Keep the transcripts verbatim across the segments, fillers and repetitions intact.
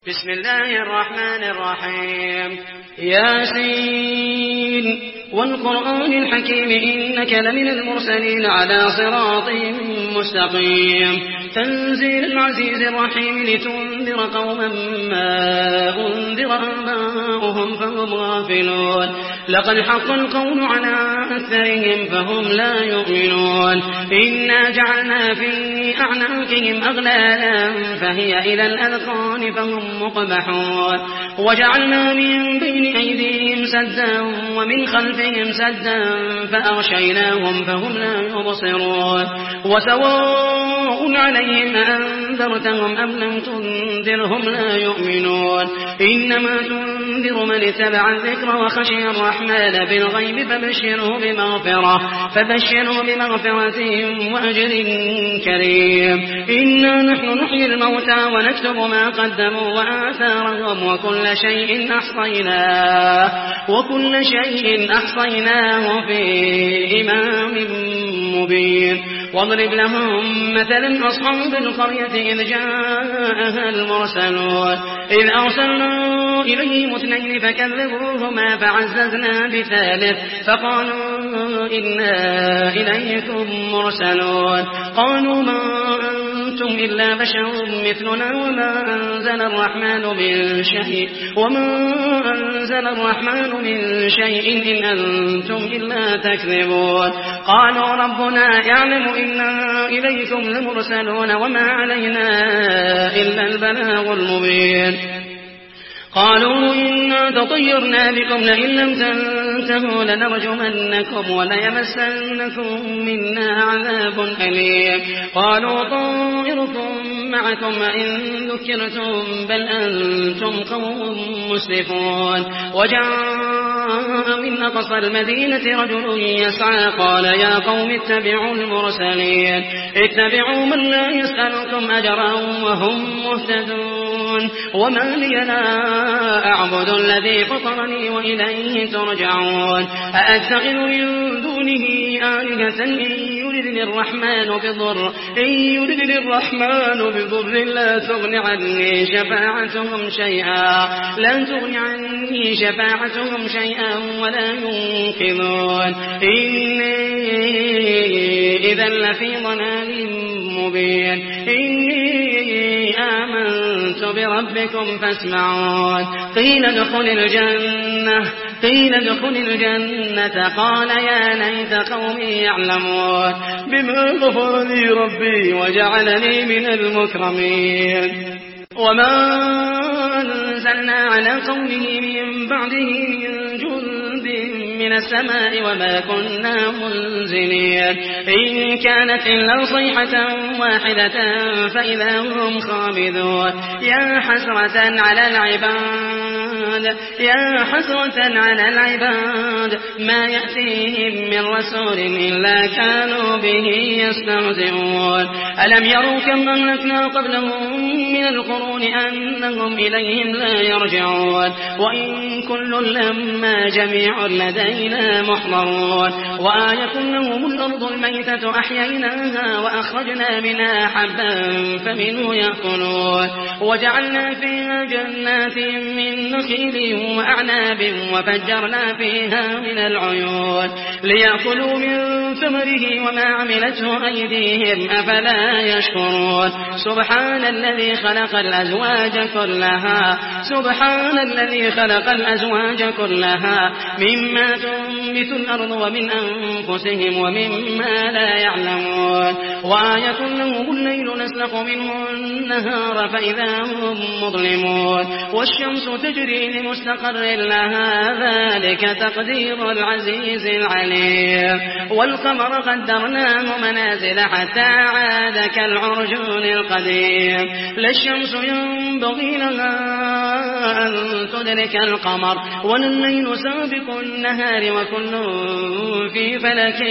بسم الله الرحمن الرحيم ياسين والقرآن الحكيم إنك لمن المرسلين على صراط مستقيم تنزيل العزيز الرحيم لتنذر قوما ما أنذر آباؤهم فهم غافلون لقد حق القول على أكثرهم فهم لا يؤمنون إنا جعلنا في أعناقهم أغلالا فهي إلى الأذقان فهم مقمحون وجعلنا من بين أيديهم سدا ومن خلفهم سدا فأغشيناهم فهم لا يبصرون وسواء عليهم أنذرتهم أم لم تنذرهم لا يؤمنون إنما تنذر من اتبع الذكر وخشي الرحمن بالغيب فبشره بمغفرة فبشره بمغفرة وأجر كريم إنا نحن نحيي الموتى ونكتب ما قدموا وآثارهم وكل شيء أحصيناه وكل شيء أحصيناه في إمام مبين واضرب لهم مثلا أصحاب القرية إذ جاءها المرسلون إذ أرسلنا إليهم اثنين فكذبوهما فعززنا بثالث فقالوا إنا إليكم مرسلون قالوا ما أنتم إلا بشر مثلنا وما أنزل الرحمن من شيء وما أنزل الرحمن من شيء إن أنتم إلا تكذبون قالوا ربنا يعلم إنا إليكم لمرسلون وما علينا إلا البلاغ المبين قالوا إنا تطيرنا بكم لئن لم تنتهوا لنرجمنكم وليمسنكم منا عذاب أليم قالوا طائركم معكم إن ذكرتم بل أنتم قوم مسرفون وجاء من أقصى المدينة رجل يسعى قال يا قوم اتبعوا المرسلين اتبعوا من لا يسألكم أجرا وهم مهتدون وما لي لا أعبد الذي فطرني وإليه ترجعون أأتخذ من دونه آلهة إن يردني الرحمن بضر إن يردني الرحمن بضر لا تغن عني شفاعتهم شيئا لا تغن عني شفاعتهم شيئا ولا ينقذون إني إذا لفي ضلال مبين إني آمنت بربكم فاسمعون قيل ادخل الجنة قيل ادخل الجنة قال يا ليت قومي يعلمون بما غفر لي ربي وجعلني من المكرمين وما أنزلنا على قومه من بعده من جند من السماء وما كنا منزلين إن كانت إلا صيحة واحدة فإذا هم خامدون يا حسرة على العباد يا حسرة على العباد ما يأتيهم من رسول إلا كانوا به يستهزئون ألم يروا كم أهلكنا قبلهم من القرون أنهم إليهم لا يرجعون وإن كل لما جميع لدينا محضرون وآية لهم الأرض الميتة أحييناها وأخرجنا منها حبا فمنه يأكلون وجعلنا فيها جنات من نخيل وأعناب وفجرنا فيها من العيون ليأكلوا من ثمره وما عملته أيديهم أفلا يشكرون سبحان الذي خلق الأزواج كلها سبحان الذي خلق الأزواج كلها مما تنبت الأرض ومن أنفسهم ومما لا يعلمون وآية لهم الليل نسلخ منه النهار فإذا هم مظلمون والشمس تجري لمستقر لها ذلك تقدير العزيز العليم والقمر قدرناه منازل حتى عاد كالعرجون القديم لا الشمس ينبغي لها أن تدرك القمر ولا الليل سابق النهار وكل في فلك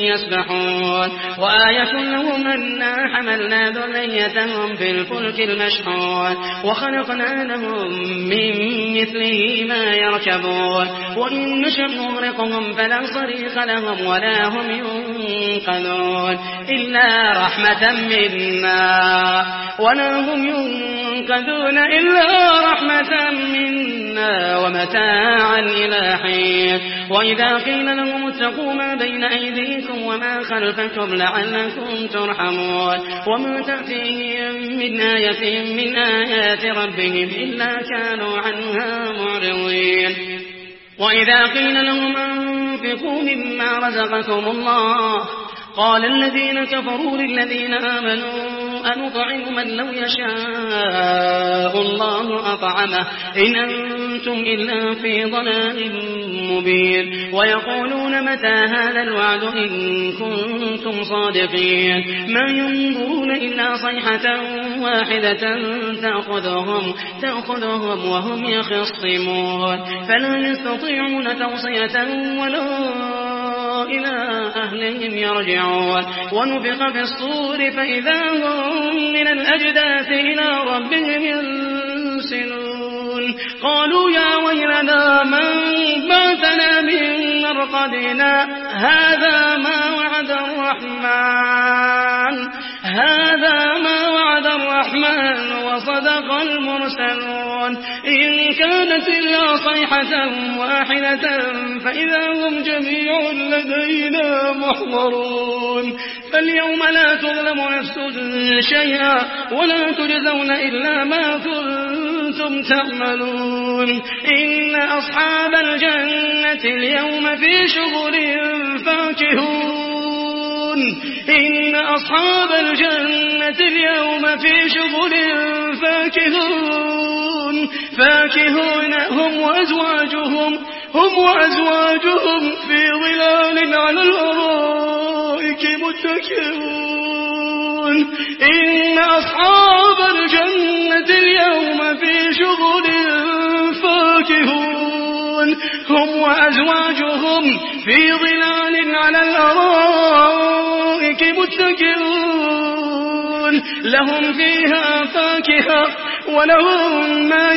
يسبحون وآية لهم أنا حملنا ذريتهم في الفلك المشحون وخلقنا لهم من مثله ما يركبون وإن نشأ نغرقهم فلا صريخ لهم ولا هم ينقذون إلا رحمة منا ولا هم ينقذون إلا رحمة منا ومتاعا إلى حين وإذا قيل لهم اتقوا ما بين أيديكم وما خلفكم لعلكم ترحمون وما تأتيهم من آية من آيات ربهم إلا كانوا عنها معرضين وإذا قيل لهم أنفقوا مما رزقكم الله قال الذين كفروا للذين آمنوا أنطعم من لو يشاء الله أطعمه إن أنتم إلا في ضلال مبين ويقولون متى هذا الوعد إن كنتم صادقين ما ينظرون إلا صيحة واحدة تأخذهم, تأخذهم وهم يخصمون فلا يستطيعون توصية ولا إلى أهلهم يرجعون ونفخ في الصور فإذا هم من الأجداث إلى ربهم ينسلون قالوا يا ويلنا من باتنا من مرقدنا هذا ما وعد الرحمن هذا ما وعد الرحمن وصدق المرسلون إن كانت إلا صيحة واحدة فإذا هم جميع لدينا محضرون فاليوم لا تظلم نفس شيئا ولا تجزون إلا ما كنتم تعملون إن أصحاب الجنة اليوم في شغل فاكهون إن أصحاب الجنة اليوم في شغل فاكهون فاكهون هم وأزواجهم هم وأزواجهم في ظلال على الأرائك متكئون إن أصحاب الجنة اليوم في شغل فاكهون هم وأزواجهم في ظلال على الأرائك متكئون لهم فيها فاكهة ولهم ما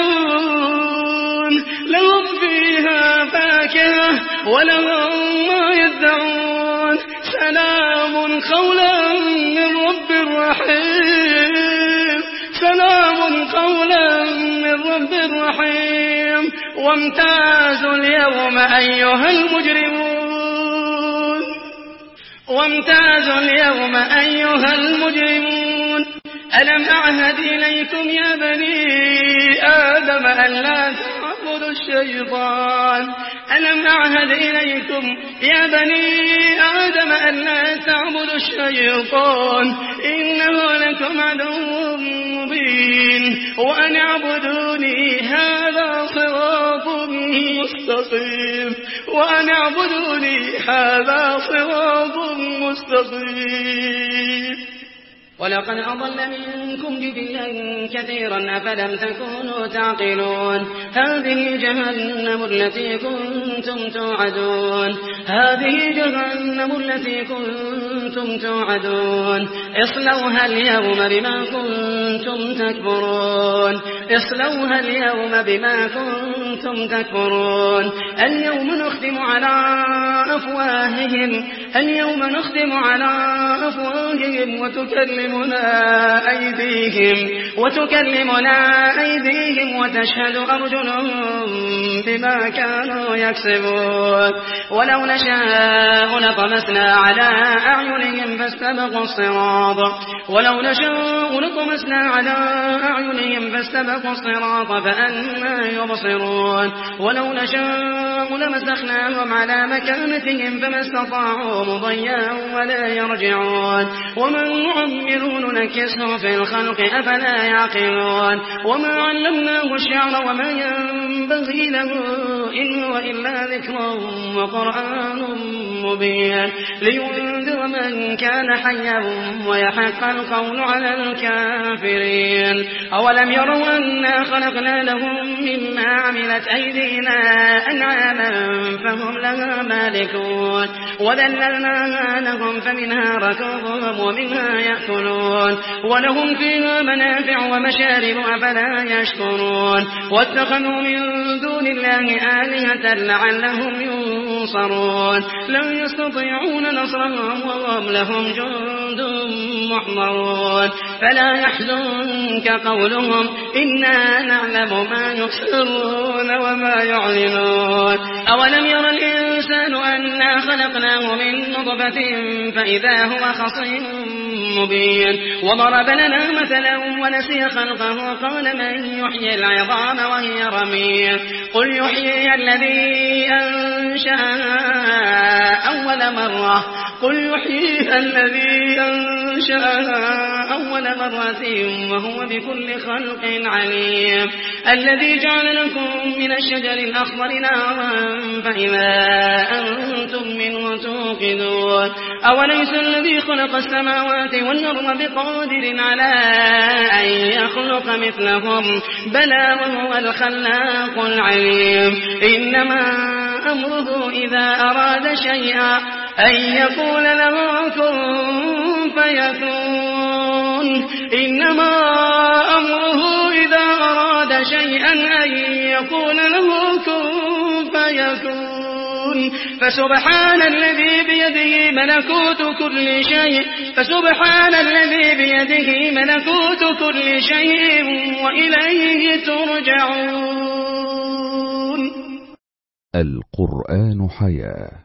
يدعون لهم فيها فاكهة ولهم ما يدعون سلام قولا من رب رحيم سلام قولا من رب رحيم وامتازوا اليوم أيها المجرمون وامتازوا اليوم أيها المجرمون ألم أعهد إليكم يا بني آدم أن لا تعبدوا الشيطان ألم أعهد إليكم يا بني آدم أن لا تعبدوا الشيطان إنه لكم عدو مبين وأن اعبدوني هذا صراط مستقيم وأن اعبدوني هذا صراط مستقيم ولقد أضل منكم جبلا كثيرا أفلم تكونوا تعقلون هذه جهنم التي كنتم توعدون هذه جهنم التي كنتم توعدون اصلوها اليوم بما كنتم تكفرون اصلوها اليوم بما كنتم تكفرون اليوم نختم على أفواههم اليوم نختم على أفواههم وتكلم وتكلمنا أيديهم وتكلمنا أيديهم وتشهد أرجلهم بما كانوا يكسبون ولو نشاء لطمسنا على أعينهم فاستبقوا الصراط ولو نشاء لطمسنا على أعينهم فاستبقوا الصراط فأنى يبصرون ولو نشاء لمسخناهم على مكانتهم فما استطاعوا مضيا ولا يرجعون ومن نعمر ننكسه في الخلق أفلا يعقلون وما علمناه الشعر وما ينبغي له إن هو إلا ذكر وقرآن مبين لينذر من كان حيا ويحق القول على الكافرين أولم يروا أنا خلقنا لهم مما عملت أيدينا أنعاما فهم لها مالكون وذللناها لهم فمنها ركوبهم ومنها يأكلون ولهم فيها منافع ومشارب أفلا يشكرون يعلمون واتخذوا من دون الله آلهة لعلهم ينصرون لن يستطيعون نصرهم وهم لهم جند محضرون فلا يحزنك قولهم إنا نعلم ما يسرون وما يعلنون أولم ير الإنسان أنا خلقناه من نطفة فإذا هو خصيم مبين وضرب لنا مثلا ونسي خلقه قال من يحيي العظام وهي رميم قل يحيي الذي أنشأها أول مرة قل يحيي الذي أنشأها أول مرة وهو بكل خلق عليم الذي جعل لكم من الشجر الأخضر نارا فإذا أنتم منه توقدون أوليس الذي خلق السماوات والأرض بقادر على أن يخلق مثلهم بلى وهو الخلاق العليم إنما أمره إذا أراد شيئا أن يقول له كن فيكون إنما أمره إذا أراد شيئا أن يقول له كن فيكون فسبحان الذي بيده ملكوت كل شيء فسبحان الذي بيده ملكوت كل شيء وإليه ترجعون. القرآن حياة.